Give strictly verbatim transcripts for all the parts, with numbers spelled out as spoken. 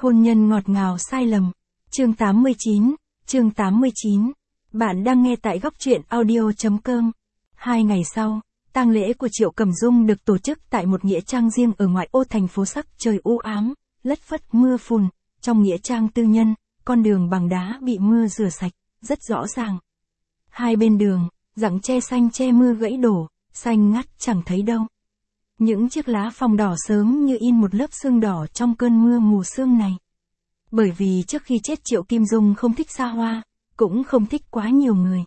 Hôn nhân ngọt ngào sai lầm. Chương tám mươi chín, chương tám mươi chín. Bạn đang nghe tại góc truyện audio chấm com. Hai ngày sau, tang lễ của Triệu Cẩm Dung được tổ chức tại một nghĩa trang riêng ở ngoại ô thành phố sắc trời u ám, lất phất mưa phùn. Trong nghĩa trang tư nhân, con đường bằng đá bị mưa rửa sạch, rất rõ ràng. Hai bên đường, rặng tre xanh che mưa gãy đổ, xanh ngắt chẳng thấy đâu. Những chiếc lá phong đỏ sớm như in một lớp sương đỏ trong cơn mưa mù sương này. Bởi vì trước khi chết Triệu Kim Dung không thích xa hoa, cũng không thích quá nhiều người.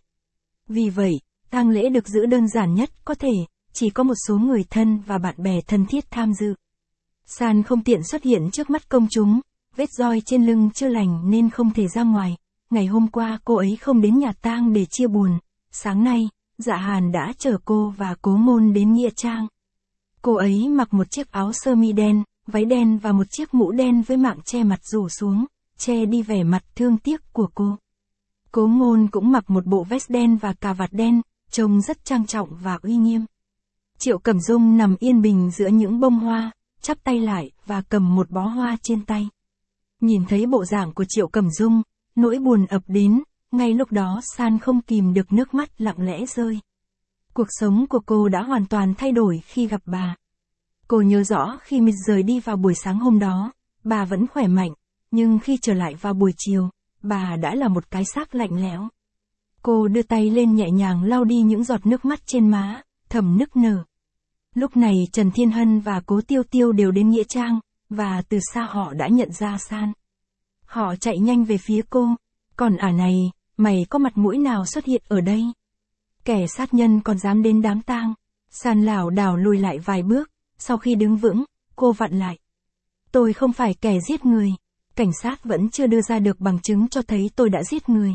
Vì vậy, tang lễ được giữ đơn giản nhất có thể, chỉ có một số người thân và bạn bè thân thiết tham dự. San không tiện xuất hiện trước mắt công chúng, vết roi trên lưng chưa lành nên không thể ra ngoài. Ngày hôm qua cô ấy không đến nhà tang để chia buồn. Sáng nay, Dạ Hàn đã chở cô và Cố Ngôn đến nghĩa trang. Cô ấy mặc một chiếc áo sơ mi đen, váy đen và một chiếc mũ đen với mạng che mặt rủ xuống, che đi vẻ mặt thương tiếc của cô. Cố Ngôn cũng mặc một bộ vest đen và cà vạt đen, trông rất trang trọng và uy nghiêm. Triệu Cẩm Dung nằm yên bình giữa những bông hoa, chắp tay lại và cầm một bó hoa trên tay. Nhìn thấy bộ dạng của Triệu Cẩm Dung, nỗi buồn ập đến, ngay lúc đó San không kìm được nước mắt lặng lẽ rơi. Cuộc sống của cô đã hoàn toàn thay đổi khi gặp bà. Cô nhớ rõ khi Miss rời đi vào buổi sáng hôm đó, bà vẫn khỏe mạnh, nhưng khi trở lại vào buổi chiều, bà đã là một cái xác lạnh lẽo. Cô đưa tay lên nhẹ nhàng lau đi những giọt nước mắt trên má, thầm nức nở. Lúc này Trần Thiên Hân và Cố Tiêu Tiêu đều đến nghĩa trang, và từ xa họ đã nhận ra San. Họ chạy nhanh về phía cô. Còn ả này, mày có mặt mũi nào xuất hiện ở đây? Kẻ sát nhân còn dám đến đám tang. San lảo đảo lùi lại vài bước, sau khi đứng vững, cô vặn lại. Tôi không phải kẻ giết người. Cảnh sát vẫn chưa đưa ra được bằng chứng cho thấy tôi đã giết người.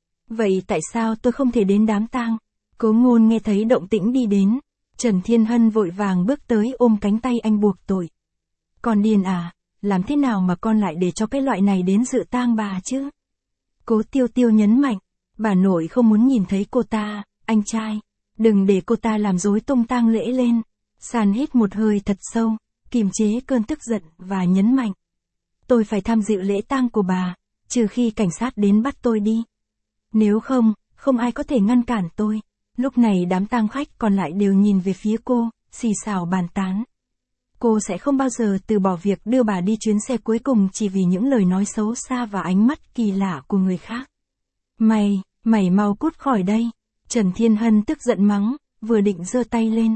Vậy tại sao tôi không thể đến đám tang? Cố Ngôn nghe thấy động tĩnh đi đến. Trần Thiên Hân vội vàng bước tới ôm cánh tay anh buộc tội. Con điên à, làm thế nào mà con lại để cho cái loại này đến dự tang bà chứ? Cố Tiêu Tiêu nhấn mạnh, bà nội không muốn nhìn thấy cô ta, anh trai, đừng để cô ta làm rối tung tang lễ lên. San hít một hơi thật sâu, kiềm chế cơn tức giận và nhấn mạnh. Tôi phải tham dự lễ tang của bà, trừ khi cảnh sát đến bắt tôi đi. Nếu không, không ai có thể ngăn cản tôi. Lúc này đám tang khách còn lại đều nhìn về phía cô, xì xào bàn tán. Cô sẽ không bao giờ từ bỏ việc đưa bà đi chuyến xe cuối cùng chỉ vì những lời nói xấu xa và ánh mắt kỳ lạ của người khác. Mày, mày mau cút khỏi đây. Trần Thiên Hân tức giận mắng, vừa định giơ tay lên.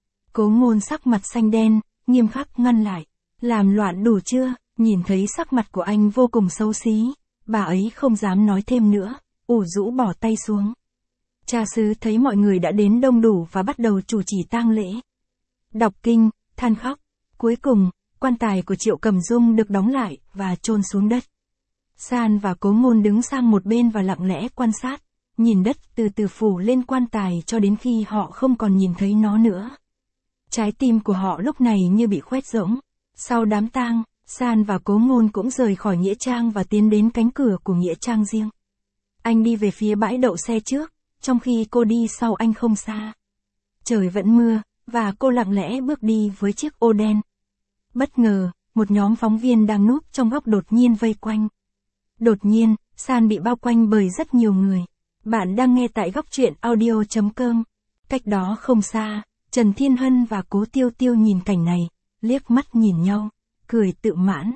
Cố Ngôn sắc mặt xanh đen, nghiêm khắc ngăn lại. Làm loạn đủ chưa? Nhìn thấy sắc mặt của anh vô cùng xấu xí, bà ấy không dám nói thêm nữa, ủ rũ bỏ tay xuống. Cha xứ thấy mọi người đã đến đông đủ và bắt đầu chủ trì tang lễ. Đọc kinh, than khóc. Cuối cùng, quan tài của Triệu Cẩm Dung được đóng lại và chôn xuống đất. San và Cố Ngôn đứng sang một bên và lặng lẽ quan sát, nhìn đất từ từ phủ lên quan tài cho đến khi họ không còn nhìn thấy nó nữa. Trái tim của họ lúc này như bị khoét rỗng. Sau đám tang, San và Cố Ngôn cũng rời khỏi nghĩa trang và tiến đến cánh cửa của nghĩa trang riêng. Anh đi về phía bãi đậu xe trước, trong khi cô đi sau anh không xa. Trời vẫn mưa, và cô lặng lẽ bước đi với chiếc ô đen. Bất ngờ, một nhóm phóng viên đang núp trong góc đột nhiên vây quanh. Đột nhiên, San bị bao quanh bởi rất nhiều người. Bạn đang nghe tại góc truyện audio chấm com. Cách đó không xa, Trần Thiên Hân và Cố Tiêu Tiêu nhìn cảnh này, liếc mắt nhìn nhau, cười tự mãn.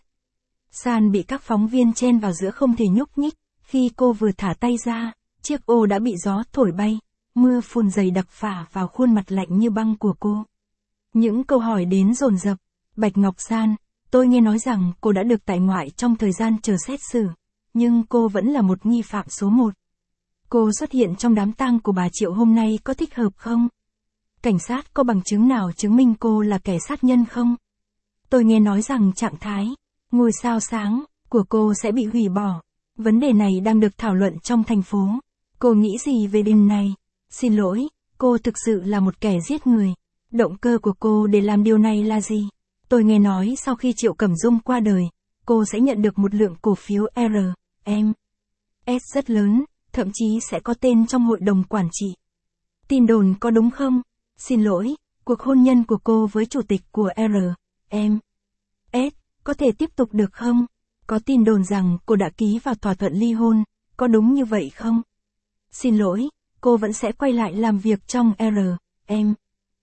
San bị các phóng viên chen vào giữa không thể nhúc nhích, khi cô vừa thả tay ra, chiếc ô đã bị gió thổi bay, mưa phùn dày đặc phả vào khuôn mặt lạnh như băng của cô. Những câu hỏi đến dồn dập. Bạch Ngọc San, tôi nghe nói rằng cô đã được tại ngoại trong thời gian chờ xét xử, nhưng cô vẫn là một nghi phạm số một. Cô xuất hiện trong đám tang của bà Triệu hôm nay có thích hợp không? Cảnh sát có bằng chứng nào chứng minh cô là kẻ sát nhân không? Tôi nghe nói rằng trạng thái, ngôi sao sáng, của cô sẽ bị hủy bỏ. Vấn đề này đang được thảo luận trong thành phố. Cô nghĩ gì về điều này? Xin lỗi, cô thực sự là một kẻ giết người. Động cơ của cô để làm điều này là gì? Tôi nghe nói sau khi Triệu Cẩm Dung qua đời, cô sẽ nhận được một lượng cổ phiếu R, M, S rất lớn, thậm chí sẽ có tên trong hội đồng quản trị. Tin đồn có đúng không? Xin lỗi, cuộc hôn nhân của cô với chủ tịch của R, M, S, có thể tiếp tục được không? Có tin đồn rằng cô đã ký vào thỏa thuận ly hôn, có đúng như vậy không? Xin lỗi, cô vẫn sẽ quay lại làm việc trong R M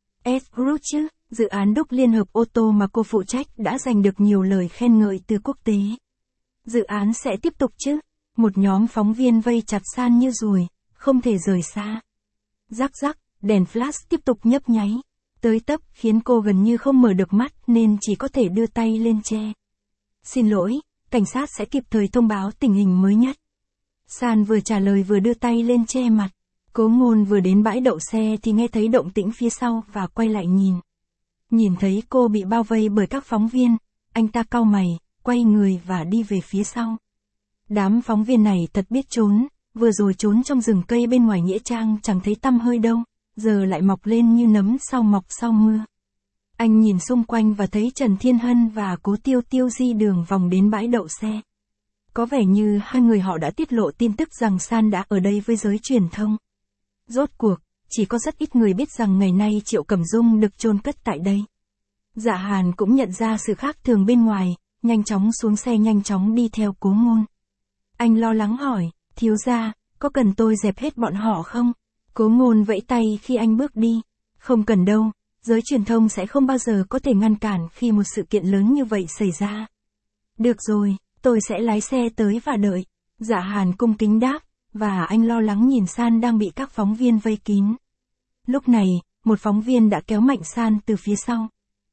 S Group chứ? Dự án đúc liên hợp ô tô mà cô phụ trách đã giành được nhiều lời khen ngợi từ quốc tế. Dự án sẽ tiếp tục chứ? Một nhóm phóng viên vây chặt San như ruồi, không thể rời xa. Rắc rắc, đèn flash tiếp tục nhấp nháy. Tới tấp khiến cô gần như không mở được mắt nên chỉ có thể đưa tay lên che. Xin lỗi, cảnh sát sẽ kịp thời thông báo tình hình mới nhất. San vừa trả lời vừa đưa tay lên che mặt. Cố Ngôn vừa đến bãi đậu xe thì nghe thấy động tĩnh phía sau và quay lại nhìn. Nhìn thấy cô bị bao vây bởi các phóng viên, anh ta cau mày, quay người và đi về phía sau. Đám phóng viên này thật biết trốn, vừa rồi trốn trong rừng cây bên ngoài nghĩa trang chẳng thấy tăm hơi đâu, giờ lại mọc lên như nấm sau mọc sau mưa. Anh nhìn xung quanh và thấy Trần Thiên Hân và Cố Tiêu Tiêu di đường vòng đến bãi đậu xe. Có vẻ như hai người họ đã tiết lộ tin tức rằng San đã ở đây với giới truyền thông. Rốt cuộc, chỉ có rất ít người biết rằng ngày nay Triệu Cẩm Dung được chôn cất tại đây. Dạ Hàn cũng nhận ra sự khác thường bên ngoài, nhanh chóng xuống xe nhanh chóng đi theo Cố Ngôn. Anh lo lắng hỏi, thiếu gia, có cần tôi dẹp hết bọn họ không? Cố Ngôn vẫy tay khi anh bước đi. Không cần đâu, giới truyền thông sẽ không bao giờ có thể ngăn cản khi một sự kiện lớn như vậy xảy ra. Được rồi, tôi sẽ lái xe tới và đợi. Dạ Hàn cung kính đáp, và anh lo lắng nhìn San đang bị các phóng viên vây kín. Lúc này, một phóng viên đã kéo mạnh San từ phía sau.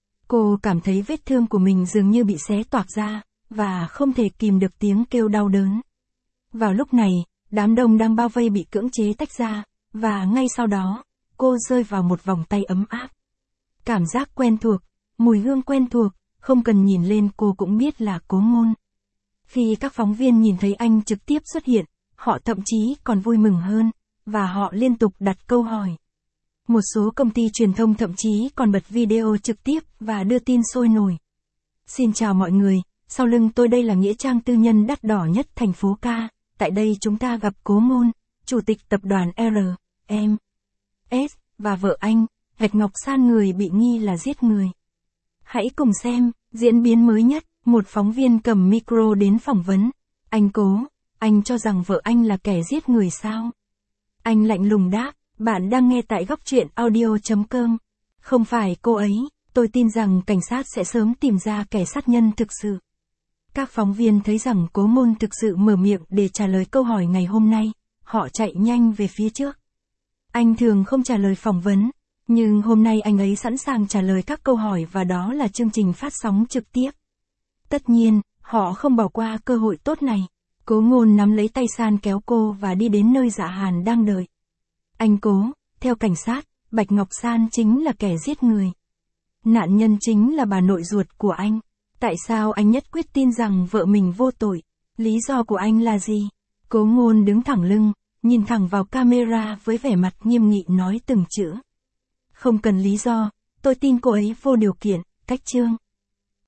Cô cảm thấy vết thương của mình dường như bị xé toạc ra, và không thể kìm được tiếng kêu đau đớn. Vào lúc này, đám đông đang bao vây bị cưỡng chế tách ra, và ngay sau đó, cô rơi vào một vòng tay ấm áp. Cảm giác quen thuộc, mùi hương quen thuộc, không cần nhìn lên cô cũng biết là Cố Ngôn. Khi các phóng viên nhìn thấy anh trực tiếp xuất hiện, họ thậm chí còn vui mừng hơn, và họ liên tục đặt câu hỏi. Một số công ty truyền thông thậm chí còn bật video trực tiếp và đưa tin sôi nổi. Xin chào mọi người, sau lưng tôi đây là nghĩa trang tư nhân đắt đỏ nhất thành phố Ca, tại đây chúng ta gặp Cố Ngôn, chủ tịch tập đoàn R M S, và vợ anh, Bạch Ngọc San người bị nghi là giết người. Hãy cùng xem, diễn biến mới nhất, một phóng viên cầm micro đến phỏng vấn. Anh Cố, anh cho rằng vợ anh là kẻ giết người sao? Anh lạnh lùng đáp, bạn đang nghe tại góc truyện audio chấm com. Không phải cô ấy, tôi tin rằng cảnh sát sẽ sớm tìm ra kẻ sát nhân thực sự. Các phóng viên thấy rằng Cố Ngôn thực sự mở miệng để trả lời câu hỏi ngày hôm nay, họ chạy nhanh về phía trước. Anh thường không trả lời phỏng vấn, nhưng hôm nay anh ấy sẵn sàng trả lời các câu hỏi và đó là chương trình phát sóng trực tiếp. Tất nhiên, họ không bỏ qua cơ hội tốt này. Cố Ngôn nắm lấy tay San kéo cô và đi đến nơi Dạ Hàn đang đợi. Anh Cố, theo cảnh sát, Bạch Ngọc San chính là kẻ giết người. Nạn nhân chính là bà nội ruột của anh. Tại sao anh nhất quyết tin rằng vợ mình vô tội? Lý do của anh là gì? Cố Ngôn đứng thẳng lưng, nhìn thẳng vào camera với vẻ mặt nghiêm nghị nói từng chữ. Không cần lý do, tôi tin cô ấy vô điều kiện, cách chương.